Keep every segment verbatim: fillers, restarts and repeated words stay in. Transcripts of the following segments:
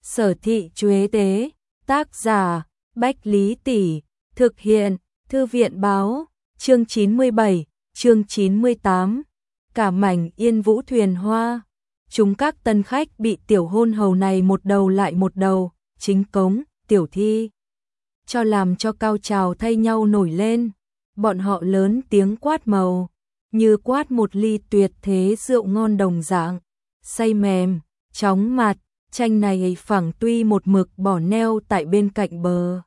Sở thị Chuế Tế, tác giả, Bách Lý Tỷ, thực hiện, Thư viện Báo, chương chín mươi bảy, chương chín mươi tám, cả mảnh Yên Vũ thuyền hoa. Chúng các tân khách bị tiểu hôn hầu này một đầu lại một đầu, chính cống, tiểu thi. Cho làm cho cao trào thay nhau nổi lên, bọn họ lớn tiếng quát màu, như quát một ly tuyệt thế rượu ngon đồng dạng, say mềm, chóng mặt. Tranh này phẳng tuy một mực bỏ neo tại bên cạnh bờ.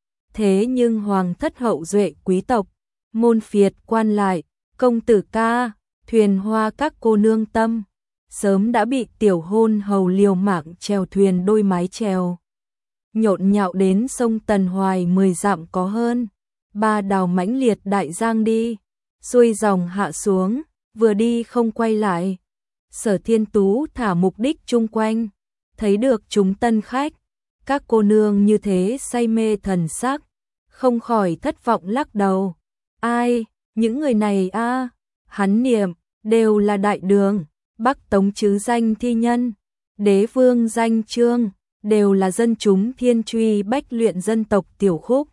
Thế nhưng hoàng thất hậu duệ quý tộc, môn phiệt quan lại, công tử ca, thuyền hoa các cô nương tâm, sớm đã bị tiểu hôn hầu liều mạng chèo thuyền đôi mái chèo. Nhộn nhạo đến sông Tần Hoài mười dặm có hơn, ba đào mãnh liệt đại giang đi, xuôi dòng hạ xuống, vừa đi không quay lại. Sở Thiên Tú thả mục đích chung quanh. Thấy được chúng tân khách, các cô nương như thế say mê thần sắc, không khỏi thất vọng lắc đầu. Ai, những người này a, à, hắn niệm, đều là đại đường, Bắc Tống chứ danh thi nhân, đế vương danh chương, đều là dân chúng thiên truy bách luyện dân tộc tiểu khúc.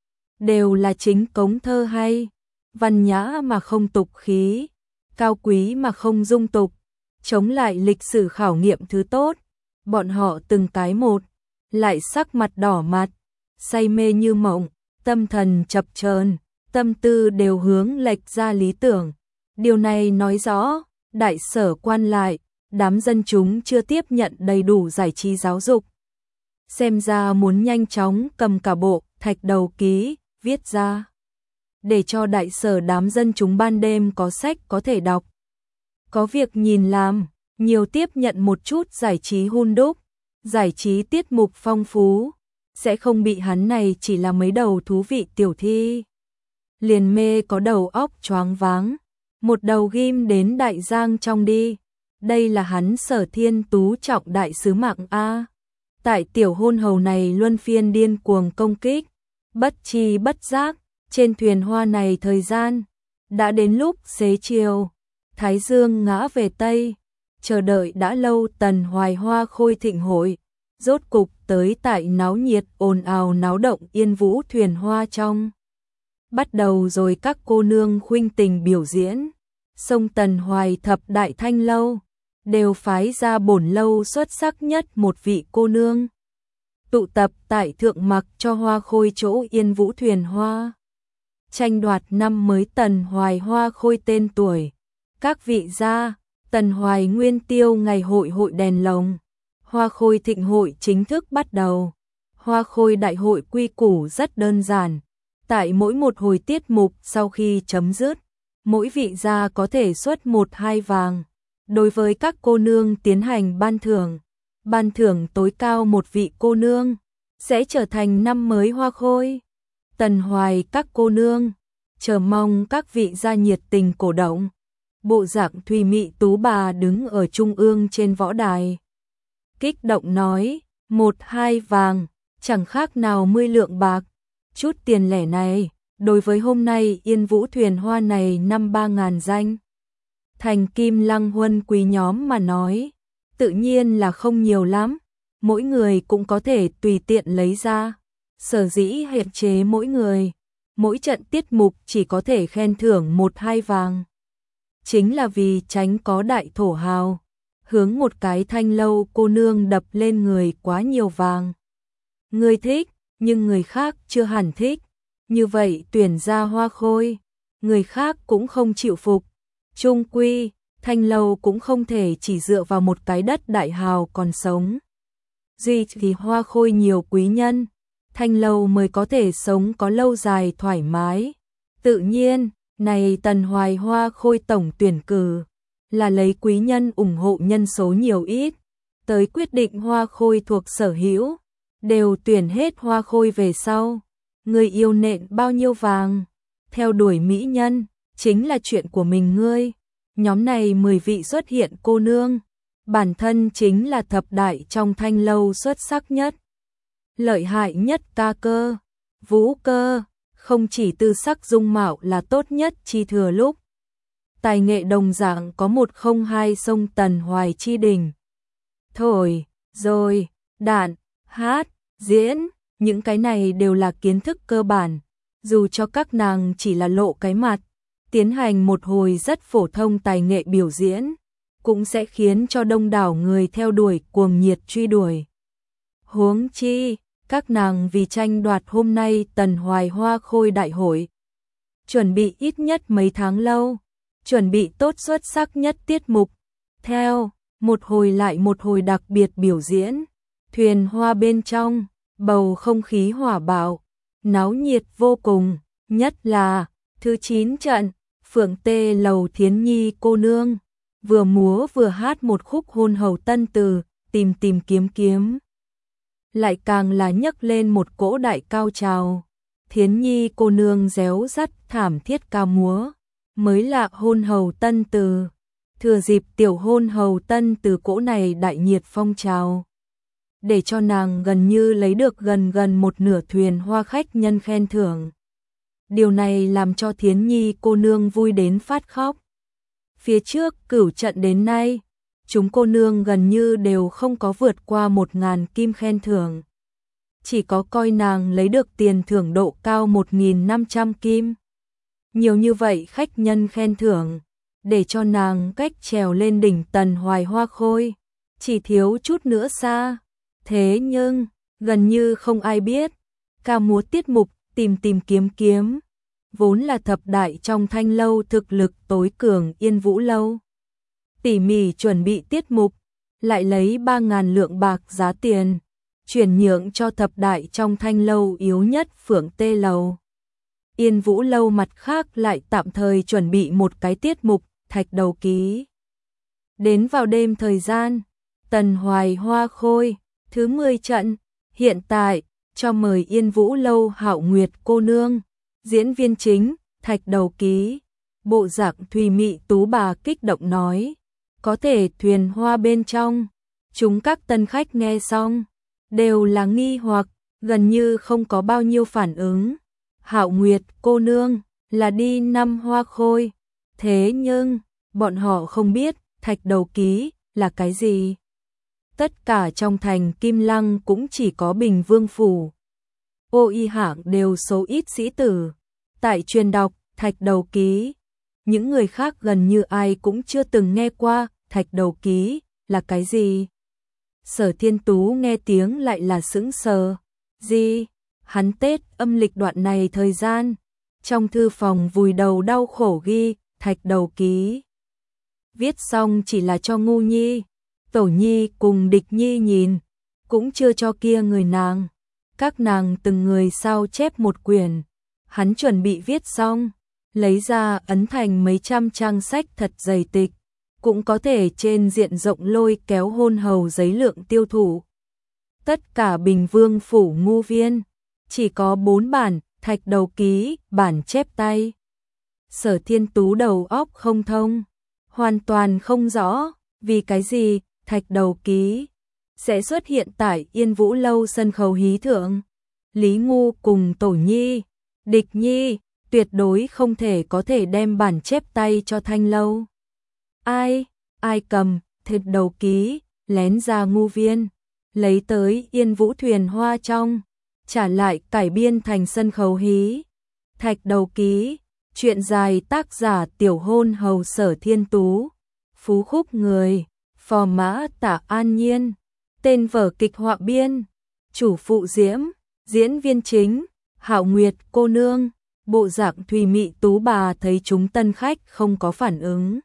Đều là chính cống thơ hay, văn nhã mà không tục khí, cao quý mà không dung tục, chống lại lịch sử khảo nghiệm thứ tốt. Bọn họ từng cái một, lại sắc mặt đỏ mặt, say mê như mộng, tâm thần chập chờn, tâm tư đều hướng lệch ra lý tưởng. Điều này nói rõ, đại sở quan lại, đám dân chúng chưa tiếp nhận đầy đủ giải trí giáo dục. Xem ra muốn nhanh chóng cầm cả bộ thạch đầu ký, viết ra. Để cho đại sở đám dân chúng ban đêm có sách có thể đọc. Có việc nhìn làm. Nhiều tiếp nhận một chút giải trí hun đúc, giải trí tiết mục phong phú, sẽ không bị hắn này chỉ là mấy đầu thú vị tiểu thi. Liền mê có đầu óc choáng váng, một đầu ghim đến đại giang trong đi. Đây là hắn Sở Thiên Tú trọng đại sứ mạng A. Tại tiểu hôn hầu này luân phiên điên cuồng công kích, bất chi bất giác, trên thuyền hoa này thời gian, đã đến lúc xế chiều, Thái Dương ngã về Tây. Chờ đợi đã lâu Tần Hoài Hoa Khôi thịnh hội, rốt cục tới tại náo nhiệt ồn ào náo động Yên Vũ thuyền hoa trong. Bắt đầu rồi các cô nương khuynh tình biểu diễn, sông Tần Hoài thập đại thanh lâu, đều phái ra bổn lâu xuất sắc nhất một vị cô nương. Tụ tập tại thượng mặc cho Hoa Khôi chỗ Yên Vũ thuyền hoa. Tranh đoạt năm mới Tần Hoài Hoa Khôi tên tuổi, các vị gia. Tần Hoài Nguyên Tiêu ngày hội hội đèn lồng, Hoa Khôi thịnh hội chính thức bắt đầu. Hoa Khôi đại hội quy củ rất đơn giản, tại mỗi một hồi tiết mục sau khi chấm dứt, mỗi vị gia có thể xuất một hai vàng. Đối với các cô nương tiến hành ban thưởng, ban thưởng tối cao một vị cô nương, sẽ trở thành năm mới Hoa Khôi. Tần Hoài các cô nương, chờ mong các vị gia nhiệt tình cổ động. Bộ dạng thùy mị tú bà đứng ở trung ương trên võ đài. Kích động nói, một hai vàng, chẳng khác nào mươi lượng bạc. Chút tiền lẻ này, đối với hôm nay Yên Vũ thuyền hoa này năm ba ngàn danh. Thành kim lăng huân quý nhóm mà nói, tự nhiên là không nhiều lắm. Mỗi người cũng có thể tùy tiện lấy ra. Sở dĩ hạn chế mỗi người, mỗi trận tiết mục chỉ có thể khen thưởng một hai vàng. Chính là vì tránh có đại thổ hào, hướng một cái thanh lâu cô nương đập lên người quá nhiều vàng. Người thích, nhưng người khác chưa hẳn thích. Như vậy tuyển ra Hoa Khôi, người khác cũng không chịu phục. Chung quy, thanh lâu cũng không thể chỉ dựa vào một cái đất đại hào còn sống. Duy thì Hoa Khôi nhiều quý nhân, thanh lâu mới có thể sống có lâu dài thoải mái. Tự nhiên, này Tần Hoài Hoa Khôi tổng tuyển cử, là lấy quý nhân ủng hộ nhân số nhiều ít, tới quyết định Hoa Khôi thuộc sở hữu, đều tuyển hết Hoa Khôi về sau. Người yêu nện bao nhiêu vàng, theo đuổi mỹ nhân, chính là chuyện của mình ngươi. Nhóm này mười vị xuất hiện cô nương, bản thân chính là thập đại trong thanh lâu xuất sắc nhất. Lợi hại nhất ca cơ, vũ cơ. Không chỉ tư sắc dung mạo là tốt nhất chi thừa lúc. Tài nghệ đồng dạng có một không hai sông Tần Hoài chi đỉnh. Thôi, rồi, đạn, hát, diễn, những cái này đều là kiến thức cơ bản, dù cho các nàng chỉ là lộ cái mặt, tiến hành một hồi rất phổ thông tài nghệ biểu diễn, cũng sẽ khiến cho đông đảo người theo đuổi cuồng nhiệt truy đuổi. Huống chi, các nàng vì tranh đoạt hôm nay Tần Hoài Hoa Khôi đại hội, chuẩn bị ít nhất mấy tháng lâu, chuẩn bị tốt xuất sắc nhất tiết mục, theo một hồi lại một hồi đặc biệt biểu diễn, thuyền hoa bên trong, bầu không khí hỏa bạo, náo nhiệt vô cùng, nhất là thứ chín trận, Phượng Tê Lầu Thiến Nhi cô nương, vừa múa vừa hát một khúc hôn hầu tân từ, tìm tìm kiếm kiếm. Lại càng là nhấc lên một cỗ đại cao trào. Thiến Nhi cô nương réo rắt thảm thiết ca múa, mới là hôn hầu tân từ. Thừa dịp tiểu hôn hầu tân từ cỗ này đại nhiệt phong trào, để cho nàng gần như lấy được gần gần một nửa thuyền hoa khách nhân khen thưởng. Điều này làm cho Thiến Nhi cô nương vui đến phát khóc. Phía trước cửu trận đến nay, chúng cô nương gần như đều không có vượt qua một ngàn kim khen thưởng. Chỉ có coi nàng lấy được tiền thưởng độ cao một nghìn năm trăm kim. Nhiều như vậy khách nhân khen thưởng, để cho nàng cách trèo lên đỉnh Tần Hoài Hoa Khôi, chỉ thiếu chút nữa xa. Thế nhưng, gần như không ai biết, ca múa tiết mục tìm tìm kiếm kiếm, vốn là thập đại trong thanh lâu thực lực tối cường Yên Vũ Lâu. Tỉ mỉ chuẩn bị tiết mục, lại lấy ba ngàn lượng bạc giá tiền, chuyển nhượng cho thập đại trong thanh lâu yếu nhất Phượng Tê Lầu. Yên Vũ Lâu mặt khác lại tạm thời chuẩn bị một cái tiết mục, Thạch Đầu Ký. Đến vào đêm thời gian, Tần Hoài Hoa Khôi, thứ mười trận, hiện tại, cho mời Yên Vũ Lâu Hạo Nguyệt cô nương, diễn viên chính, Thạch Đầu Ký. Bộ dạng thùy mị tú bà kích động nói, có thể thuyền hoa bên trong. Chúng các tân khách nghe xong, đều là nghi hoặc, gần như không có bao nhiêu phản ứng. Hạo Nguyệt cô nương, là đi năm Hoa Khôi. Thế nhưng, bọn họ không biết, Thạch Đầu Ký, là cái gì. Tất cả trong thành Kim Lăng cũng chỉ có Bình Vương Phủ. Ô y hạng đều số ít sĩ tử. Tại truyền đọc, Thạch Đầu Ký. Những người khác gần như ai cũng chưa từng nghe qua, Thạch Đầu Ký, là cái gì. Sở Thiên Tú nghe tiếng lại là sững sờ. Gì? Hắn Tết âm lịch đoạn này thời gian, trong thư phòng vùi đầu đau khổ ghi, Thạch Đầu Ký. Viết xong chỉ là cho Ngu Nhi, Tổ Nhi cùng Địch Nhi nhìn, cũng chưa cho kia người nàng. Các nàng từng người sao chép một quyển, hắn chuẩn bị viết xong, lấy ra ấn thành mấy trăm trang sách thật dày tịch, cũng có thể trên diện rộng lôi kéo hôn hầu giấy lượng tiêu thụ. Tất cả Bình Vương Phủ ngu viên, chỉ có bốn bản, Thạch Đầu Ký, bản chép tay. Sở Thiên Tú đầu óc không thông, hoàn toàn không rõ, vì cái gì, Thạch Đầu Ký sẽ xuất hiện tại Yên Vũ Lâu sân khấu hí thượng. Lý Ngu cùng Tổ Nhi, Địch Nhi, tuyệt đối không thể có thể đem bản chép tay cho thanh lâu. Ai, ai cầm, Thạch Đầu Ký, lén ra ngu viên, lấy tới Yên Vũ thuyền hoa trong, trả lại cải biên thành sân khấu hí. Thạch Đầu Ký, chuyện dài tác giả tiểu hôn hầu Sở Thiên Tú, phú khúc người, phò mã Tả An Nhiên, tên vở kịch họa biên, chủ phụ Diễm, diễn viên chính, Hạo Nguyệt cô nương. Bộ dạng thùy mị tú bà thấy chúng tân khách không có phản ứng,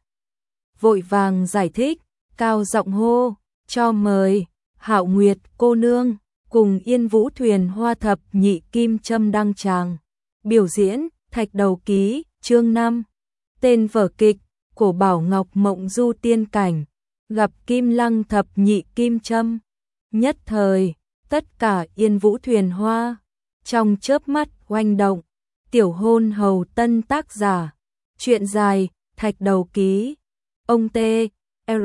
vội vàng giải thích, cao giọng hô, cho mời Hạo Nguyệt cô nương cùng Yên Vũ thuyền hoa thập nhị kim châm đăng tràng, biểu diễn Thạch Đầu Ký, chương năm. Tên vở kịch, Cổ Bảo Ngọc Mộng Du Tiên Cảnh, gặp Kim Lăng thập nhị kim châm. Nhất thời, tất cả Yên Vũ thuyền hoa, trong chớp mắt oanh động. Tiểu hôn hầu tân tác giả, chuyện dài, Thạch Đầu Ký. Ông T, R,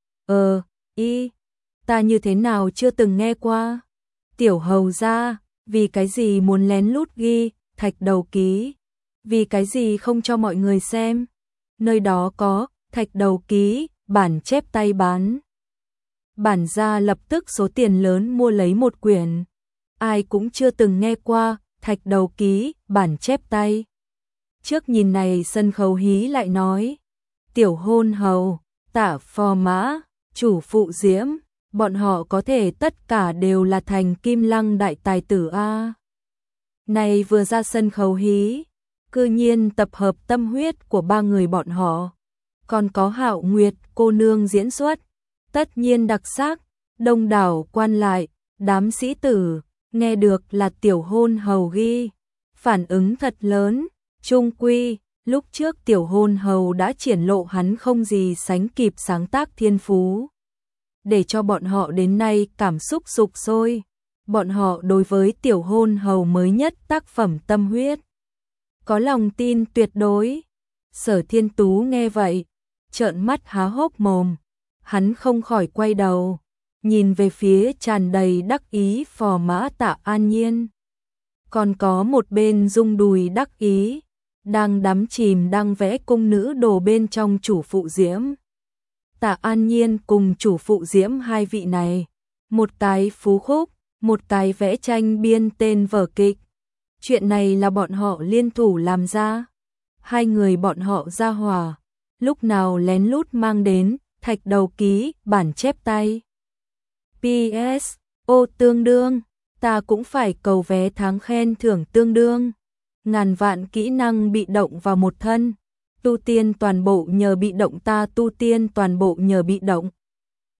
E, I, ta như thế nào chưa từng nghe qua. Tiểu hầu gia, vì cái gì muốn lén lút ghi, Thạch Đầu Ký. Vì cái gì không cho mọi người xem. Nơi đó có, Thạch Đầu Ký, bản chép tay bán. bản gia lập tức số tiền lớn mua lấy một quyển. Ai cũng chưa từng nghe qua, Thạch Đầu Ký, bản chép tay. Trước nhìn này sân khấu hí lại nói, Tiểu Hôn Hầu, Tả Phò Mã, Chủ Phụ Diễm, bọn họ có thể tất cả đều là thành Kim Lăng đại tài tử a. Này vừa ra sân khấu hí, cư nhiên tập hợp tâm huyết của ba người bọn họ. Còn có Hạo Nguyệt cô nương diễn xuất, tất nhiên đặc sắc, đông đảo quan lại, đám sĩ tử, nghe được là Tiểu Hôn Hầu ghi, phản ứng thật lớn, trung quy, lúc trước Tiểu Hôn Hầu đã triển lộ hắn không gì sánh kịp sáng tác thiên phú. Để cho bọn họ đến nay cảm xúc sục sôi, bọn họ đối với Tiểu Hôn Hầu mới nhất tác phẩm tâm huyết, có lòng tin tuyệt đối. Sở Thiên Tú nghe vậy, trợn mắt há hốc mồm, hắn không khỏi quay đầu, nhìn về phía tràn đầy đắc ý Phò Mã Tạ An Nhiên. Còn có một bên rung đùi đắc ý, đang đắm chìm đang vẽ cung nữ đồ bên trong Chủ Phụ Diễm. Tạ An Nhiên cùng Chủ Phụ Diễm hai vị này, một cái phú khúc, một cái vẽ tranh biên tên vở kịch. Chuyện này là bọn họ liên thủ làm ra. Hai người bọn họ ra hòa, lúc nào lén lút mang đến Thạch Đầu Ký, bản chép tay. pê ét. Ô tương đương, ta cũng phải cầu vé tháng khen thưởng tương đương. Ngàn vạn kỹ năng bị động vào một thân, tu tiên toàn bộ nhờ bị động, ta tu tiên toàn bộ nhờ bị động.